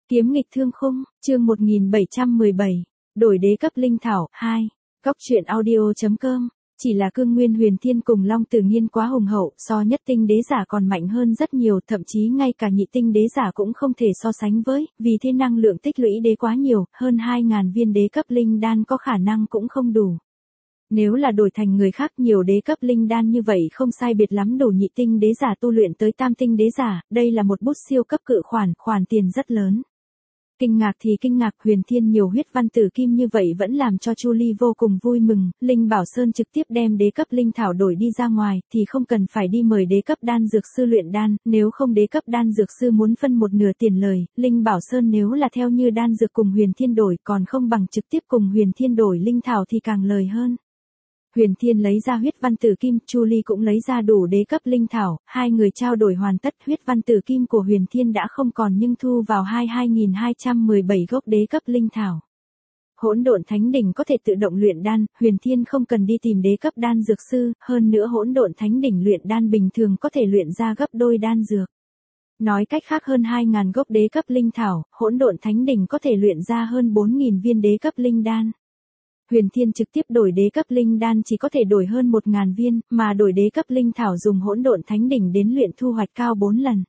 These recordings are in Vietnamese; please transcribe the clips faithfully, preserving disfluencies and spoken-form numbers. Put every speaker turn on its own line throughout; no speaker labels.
Kiếm nghịch thương khung, chương một nghìn bảy trăm mười bảy, đổi đế cấp linh thảo, hai, góc truyện audio.com, chỉ là cương nguyên huyền thiên cùng Long Tử Nghiên quá hùng hậu, so nhất tinh đế giả còn mạnh hơn rất nhiều, thậm chí ngay cả nhị tinh đế giả cũng không thể so sánh với, vì thế năng lượng tích lũy đế quá nhiều, hơn hai nghìn viên đế cấp linh đan có khả năng cũng không đủ. Nếu là đổi thành người khác nhiều đế cấp linh đan như vậy không sai biệt lắm đủ nhị tinh đế giả tu luyện tới tam tinh đế giả, đây là một bút siêu cấp cự khoản, khoản tiền rất lớn. Kinh ngạc thì kinh ngạc, huyền thiên nhiều huyết văn tử kim như vậy vẫn làm cho Chu Ly vô cùng vui mừng, Linh Bảo Sơn trực tiếp đem đế cấp linh thảo đổi đi ra ngoài, thì không cần phải đi mời đế cấp đan dược sư luyện đan, nếu không đế cấp đan dược sư muốn phân một nửa tiền lời, Linh Bảo Sơn nếu là theo như đan dược cùng huyền thiên đổi còn không bằng trực tiếp cùng huyền thiên đổi linh thảo thì càng lời hơn. Huyền Thiên lấy ra huyết văn tử kim, Chu Ly cũng lấy ra đủ đế cấp linh thảo, hai người trao đổi hoàn tất, huyết văn tử kim của Huyền Thiên đã không còn nhưng thu vào hai nghìn hai trăm mười bảy gốc đế cấp linh thảo. Hỗn độn thánh đỉnh có thể tự động luyện đan, Huyền Thiên không cần đi tìm đế cấp đan dược sư, hơn nữa hỗn độn thánh đỉnh luyện đan bình thường có thể luyện ra gấp đôi đan dược. Nói cách khác hơn hai nghìn gốc đế cấp linh thảo, hỗn độn thánh đỉnh có thể luyện ra hơn bốn nghìn viên đế cấp linh đan. Huyền Thiên trực tiếp đổi đế cấp linh đan chỉ có thể đổi hơn một nghìn viên, mà đổi đế cấp linh thảo dùng hỗn độn thánh đỉnh đến luyện thu hoạch cao bốn lần.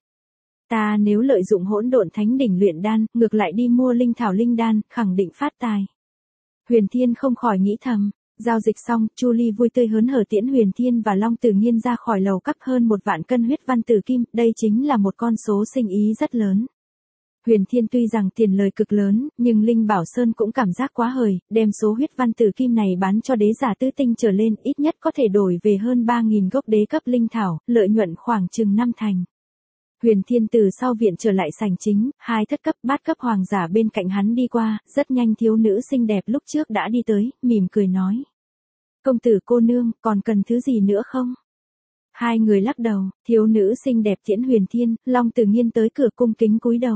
Ta nếu lợi dụng hỗn độn thánh đỉnh luyện đan, ngược lại đi mua linh thảo linh đan, khẳng định phát tài. Huyền Thiên không khỏi nghĩ thầm. Giao dịch xong, Chu Ly vui tươi hớn hở tiễn Huyền Thiên và Long Tử Nghiên ra khỏi lầu cắp hơn một vạn cân huyết văn tử kim, đây chính là một con số sinh ý rất lớn. Huyền Thiên tuy rằng tiền lời cực lớn, nhưng Linh Bảo Sơn cũng cảm giác quá hời, đem số huyết văn tử kim này bán cho đế giả tứ tinh trở lên, ít nhất có thể đổi về hơn ba nghìn gốc đế cấp linh thảo, lợi nhuận khoảng chừng năm thành. Huyền Thiên từ sau viện trở lại sảnh chính, hai thất cấp bát cấp hoàng giả bên cạnh hắn đi qua, rất nhanh thiếu nữ xinh đẹp lúc trước đã đi tới, mỉm cười nói. Công tử cô nương, còn cần thứ gì nữa không? Hai người lắc đầu, thiếu nữ xinh đẹp tiễn Huyền Thiên, Long Tử Nghiên tới cửa cung kính cúi đầu.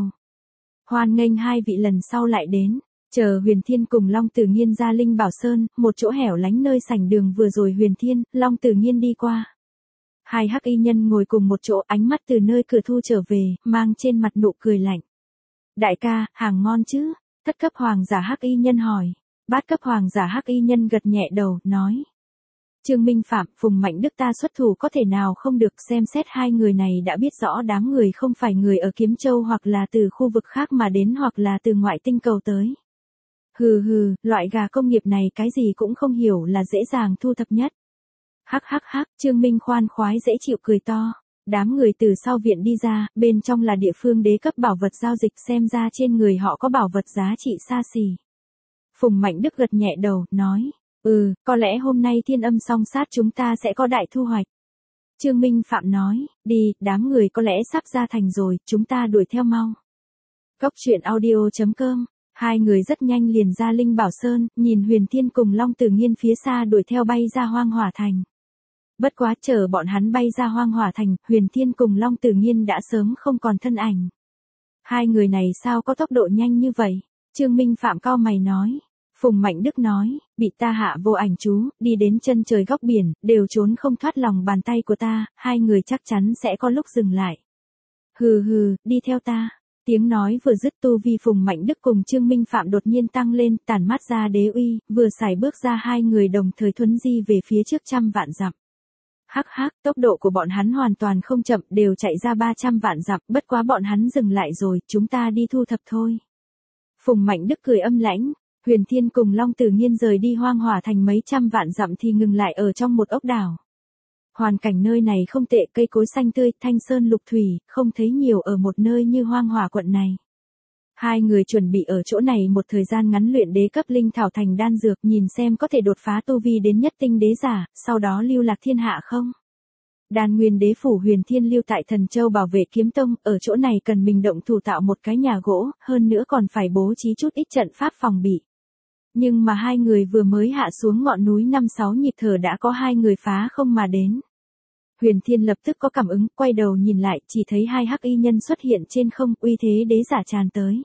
Hoan nghênh hai vị lần sau lại đến, chờ Huyền Thiên cùng Long Tử Nghiên ra Linh Bảo Sơn, một chỗ hẻo lánh nơi sảnh đường vừa rồi Huyền Thiên, Long Tử Nghiên đi qua. Hai hắc y nhân ngồi cùng một chỗ, ánh mắt từ nơi cửa thu trở về, mang trên mặt nụ cười lạnh. Đại ca, hàng ngon chứ? Thất cấp hoàng giả hắc y nhân hỏi. Bát cấp hoàng giả hắc y nhân gật nhẹ đầu, nói. Trương Minh Phạm, Phùng Mạnh Đức ta xuất thủ có thể nào không được, xem xét hai người này đã biết rõ đám người không phải người ở Kiếm Châu hoặc là từ khu vực khác mà đến hoặc là từ ngoại tinh cầu tới. Hừ hừ, loại gà công nghiệp này cái gì cũng không hiểu là dễ dàng thu thập nhất. Hắc hắc hắc, Trương Minh khoan khoái dễ chịu cười to. Đám người từ sau viện đi ra, bên trong là địa phương đế cấp bảo vật giao dịch, xem ra trên người họ có bảo vật giá trị xa xỉ. Phùng Mạnh Đức gật nhẹ đầu, nói. Ừ, có lẽ hôm nay thiên âm song sát chúng ta sẽ có đại thu hoạch. Trương Minh Phạm nói, đi, đám người có lẽ sắp ra thành rồi, chúng ta đuổi theo mau. Góc truyện audio.com, hai người rất nhanh liền ra Linh Bảo Sơn, nhìn Huyền Thiên cùng Long Tử Nghiên phía xa đuổi theo bay ra Hoang Hỏa Thành. Bất quá chờ bọn hắn bay ra Hoang Hỏa Thành, Huyền Thiên cùng Long Tử Nghiên đã sớm không còn thân ảnh. Hai người này sao có tốc độ nhanh như vậy? Trương Minh Phạm cau mày nói. Phùng Mạnh Đức nói, bị ta hạ vô ảnh chú, đi đến chân trời góc biển, đều trốn không thoát lòng bàn tay của ta, hai người chắc chắn sẽ có lúc dừng lại. Hừ hừ, đi theo ta. Tiếng nói vừa dứt tu vi Phùng Mạnh Đức cùng Trương Minh Phạm đột nhiên tăng lên, tản mát ra đế uy, vừa xài bước ra hai người đồng thời thuấn di về phía trước trăm vạn dặm. Hắc hắc, tốc độ của bọn hắn hoàn toàn không chậm, đều chạy ra ba trăm vạn dặm, bất quá bọn hắn dừng lại rồi, chúng ta đi thu thập thôi. Phùng Mạnh Đức cười âm lãnh. Huyền Thiên cùng Long Tử Nghiên rời đi Hoang Hỏa Thành mấy trăm vạn dặm thì ngừng lại ở trong một ốc đảo. Hoàn cảnh nơi này không tệ, cây cối xanh tươi, thanh sơn lục thủy, không thấy nhiều ở một nơi như Hoang Hỏa quận này. Hai người chuẩn bị ở chỗ này một thời gian ngắn luyện đế cấp linh thảo thành đan dược, nhìn xem có thể đột phá tu vi đến nhất tinh đế giả, sau đó lưu lạc thiên hạ không. Đan Nguyên Đế phủ Huyền Thiên lưu tại Thần Châu bảo vệ Kiếm Tông, ở chỗ này cần mình động thủ tạo một cái nhà gỗ, hơn nữa còn phải bố trí chút ít trận pháp phòng bị. Nhưng mà hai người vừa mới hạ xuống ngọn núi năm sáu nhịp thở đã có hai người phá không mà đến. Huyền Thiên lập tức có cảm ứng, quay đầu nhìn lại, chỉ thấy hai hắc y nhân xuất hiện trên không, uy thế đế giả tràn tới.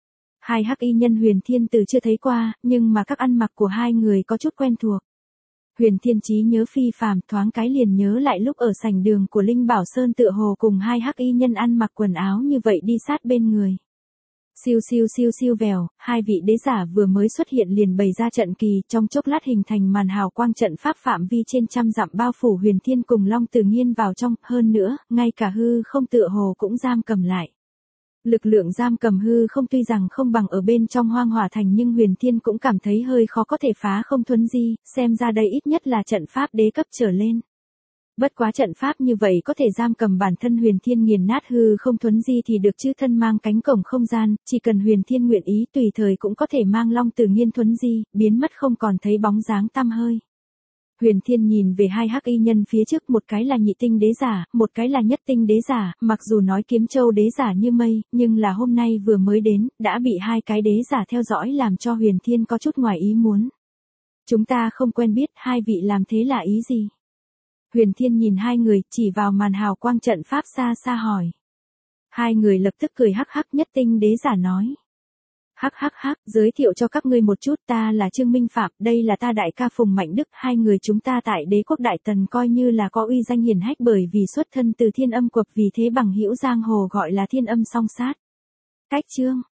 Hai hắc y nhân Huyền Thiên từ chưa thấy qua, nhưng mà các ăn mặc của hai người có chút quen thuộc. Huyền Thiên trí nhớ phi phàm, thoáng cái liền nhớ lại lúc ở sảnh đường của Linh Bảo Sơn tựa hồ cùng hai hắc y nhân ăn mặc quần áo như vậy đi sát bên người. Siêu siêu siêu siêu vèo, hai vị đế giả vừa mới xuất hiện liền bày ra trận kỳ, trong chốc lát hình thành màn hào quang trận pháp phạm vi trên trăm dặm bao phủ Huyền Thiên cùng Long Tử Nghiên vào trong, hơn nữa, ngay cả hư không tựa hồ cũng giam cầm lại. Lực lượng giam cầm hư không tuy rằng không bằng ở bên trong Hoang Hỏa Thành nhưng Huyền Thiên cũng cảm thấy hơi khó có thể phá không thuấn di, xem ra đây ít nhất là trận pháp đế cấp trở lên. Bất quá trận pháp như vậy có thể giam cầm bản thân Huyền Thiên nghiền nát hư không thuấn di thì được chứ, thân mang cánh cổng không gian, chỉ cần Huyền Thiên nguyện ý tùy thời cũng có thể mang Long Tử Nghiên thuấn di, biến mất không còn thấy bóng dáng tăm hơi. Huyền Thiên nhìn về hai hắc y nhân phía trước, một cái là nhị tinh đế giả, một cái là nhất tinh đế giả, mặc dù nói Kiếm Châu đế giả như mây, nhưng là hôm nay vừa mới đến, đã bị hai cái đế giả theo dõi làm cho Huyền Thiên có chút ngoài ý muốn. Chúng ta không quen biết, hai vị làm thế là ý gì? Huyền Thiên nhìn hai người, chỉ vào màn hào quang trận pháp xa xa hỏi. Hai người lập tức cười hắc hắc, nhất tinh đế giả nói. Hắc hắc hắc, giới thiệu cho các ngươi một chút, ta là Trương Minh Phạm, đây là ta đại ca Phùng Mạnh Đức, hai người chúng ta tại đế quốc Đại Tần coi như là có uy danh hiển hách bởi vì xuất thân từ Thiên Âm Quật, vì thế bằng hữu giang hồ gọi là Thiên Âm Song Sát. Cách chương